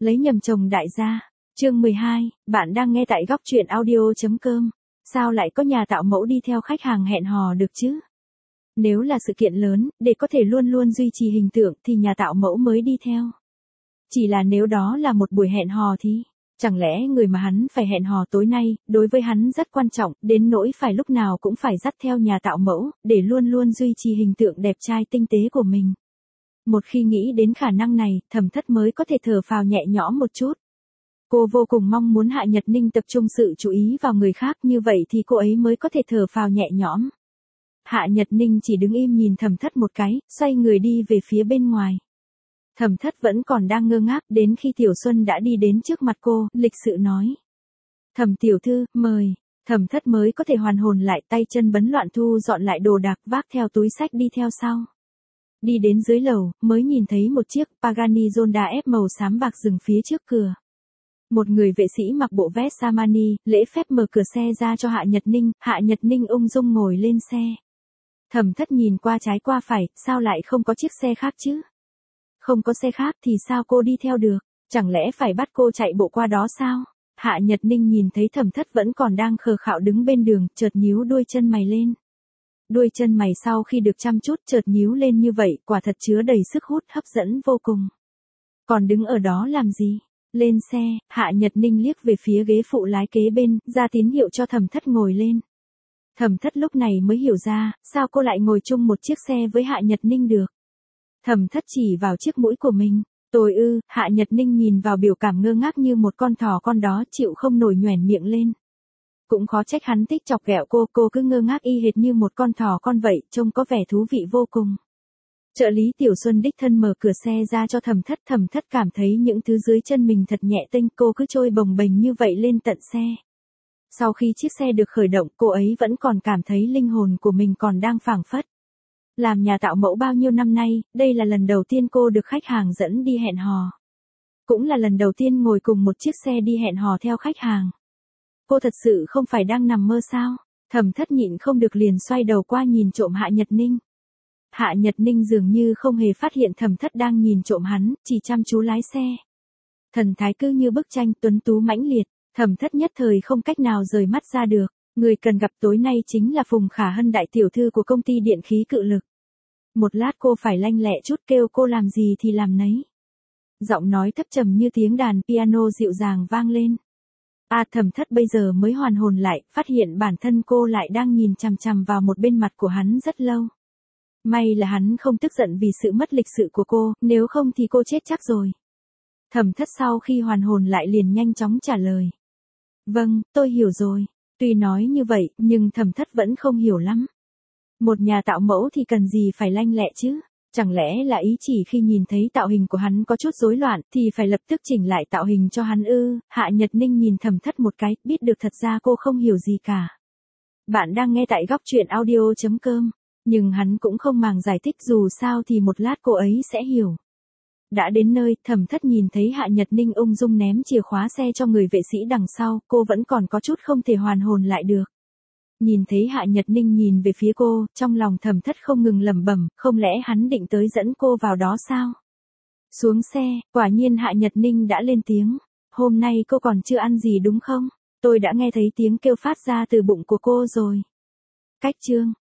Lấy nhầm chồng đại gia. Chương 12, bạn đang nghe tại góc truyện audio.com. Sao lại có nhà tạo mẫu đi theo khách hàng hẹn hò được chứ? Nếu là sự kiện lớn, để có thể luôn luôn duy trì hình tượng thì nhà tạo mẫu mới đi theo. Chỉ là nếu đó là một buổi hẹn hò thì, chẳng lẽ người mà hắn phải hẹn hò tối nay, đối với hắn rất quan trọng, đến nỗi phải lúc nào cũng phải dắt theo nhà tạo mẫu, để luôn luôn duy trì hình tượng đẹp trai tinh tế của mình. Một khi nghĩ đến khả năng này, Thẩm Thất mới có thể thở phào nhẹ nhõm một chút. Cô vô cùng mong muốn Hạ Nhật Ninh tập trung sự chú ý vào người khác, như vậy thì cô ấy mới có thể thở phào nhẹ nhõm. Hạ Nhật Ninh chỉ đứng im nhìn Thẩm Thất một cái, xoay người đi về phía bên ngoài. Thẩm Thất vẫn còn đang ngơ ngác, đến khi Tiểu Xuân đã đi đến trước mặt cô, lịch sự nói. Thẩm tiểu thư, mời. Thẩm Thất mới có thể hoàn hồn lại, tay chân bấn loạn thu dọn lại đồ đạc, vác theo túi xách đi theo sau. Đi đến dưới lầu, mới nhìn thấy một chiếc Pagani Zonda F màu xám bạc dừng phía trước cửa. Một người vệ sĩ mặc bộ vest Armani, lễ phép mở cửa xe ra cho Hạ Nhật Ninh ung dung ngồi lên xe. Thẩm Thất nhìn qua trái qua phải, sao lại không có chiếc xe khác chứ? Không có xe khác thì sao cô đi theo được, chẳng lẽ phải bắt cô chạy bộ qua đó sao? Hạ Nhật Ninh nhìn thấy Thẩm Thất vẫn còn đang khờ khạo đứng bên đường, chợt nhíu đuôi chân mày lên. Đuôi chân mày sau khi được chăm chút chợt nhíu lên như vậy, quả thật chứa đầy sức hút hấp dẫn vô cùng. Còn đứng ở đó làm gì? Lên xe, Hạ Nhật Ninh liếc về phía ghế phụ lái kế bên, ra tín hiệu cho Thẩm Thất ngồi lên. Thẩm Thất lúc này mới hiểu ra, sao cô lại ngồi chung một chiếc xe với Hạ Nhật Ninh được. Thẩm Thất chỉ vào chiếc mũi của mình. Tôi ư, Hạ Nhật Ninh nhìn vào biểu cảm ngơ ngác như một con thỏ con đó chịu không nổi nhoẻn miệng lên. Cũng khó trách hắn thích chọc ghẹo cô cứ ngơ ngác y hệt như một con thỏ con vậy, trông có vẻ thú vị vô cùng. Trợ lý Tiểu Xuân đích thân mở cửa xe ra cho Thẩm Thất cảm thấy những thứ dưới chân mình thật nhẹ tênh, cô cứ trôi bồng bềnh như vậy lên tận xe. Sau khi chiếc xe được khởi động, cô ấy vẫn còn cảm thấy linh hồn của mình còn đang phảng phất. Làm nhà tạo mẫu bao nhiêu năm nay, đây là lần đầu tiên cô được khách hàng dẫn đi hẹn hò. Cũng là lần đầu tiên ngồi cùng một chiếc xe đi hẹn hò theo khách hàng. Cô thật sự không phải đang nằm mơ sao? Thẩm Thất nhịn không được liền xoay đầu qua nhìn trộm Hạ Nhật Ninh. Hạ Nhật Ninh dường như không hề phát hiện Thẩm Thất đang nhìn trộm hắn, chỉ chăm chú lái xe. Thần thái cứ như bức tranh tuấn tú mãnh liệt, Thẩm Thất nhất thời không cách nào rời mắt ra được. Người cần gặp tối nay chính là Phùng Khả Hân, đại tiểu thư của công ty điện khí Cự Lực. Một lát cô phải lanh lẹ chút, kêu cô làm gì thì làm nấy. Giọng nói thấp trầm như tiếng đàn piano dịu dàng vang lên. Thẩm Thất bây giờ mới hoàn hồn lại, phát hiện bản thân cô lại đang nhìn chằm chằm vào một bên mặt của hắn rất lâu. May là hắn không tức giận vì sự mất lịch sự của cô, nếu không thì cô chết chắc rồi. Thẩm Thất sau khi hoàn hồn lại liền nhanh chóng trả lời. Vâng, tôi hiểu rồi. Tuy nói như vậy, nhưng Thẩm Thất vẫn không hiểu lắm. Một nhà tạo mẫu thì cần gì phải lanh lẹ chứ? Chẳng lẽ là ý chỉ khi nhìn thấy tạo hình của hắn có chút rối loạn, thì phải lập tức chỉnh lại tạo hình cho hắn ư? Hạ Nhật Ninh nhìn Thẩm Thất một cái, biết được thật ra cô không hiểu gì cả. Bạn đang nghe tại góc truyện audio.com. Nhưng hắn cũng không màng giải thích, dù sao thì một lát cô ấy sẽ hiểu. Đã đến nơi, Thẩm Thất nhìn thấy Hạ Nhật Ninh ung dung ném chìa khóa xe cho người vệ sĩ đằng sau, cô vẫn còn có chút không thể hoàn hồn lại được. Nhìn thấy Hạ Nhật Ninh nhìn về phía cô, trong lòng Thẩm Thất không ngừng lẩm bẩm, không lẽ hắn định tới dẫn cô vào đó sao? Xuống xe, quả nhiên Hạ Nhật Ninh đã lên tiếng. Hôm nay cô còn chưa ăn gì đúng không? Tôi đã nghe thấy tiếng kêu phát ra từ bụng của cô rồi. Cách chương.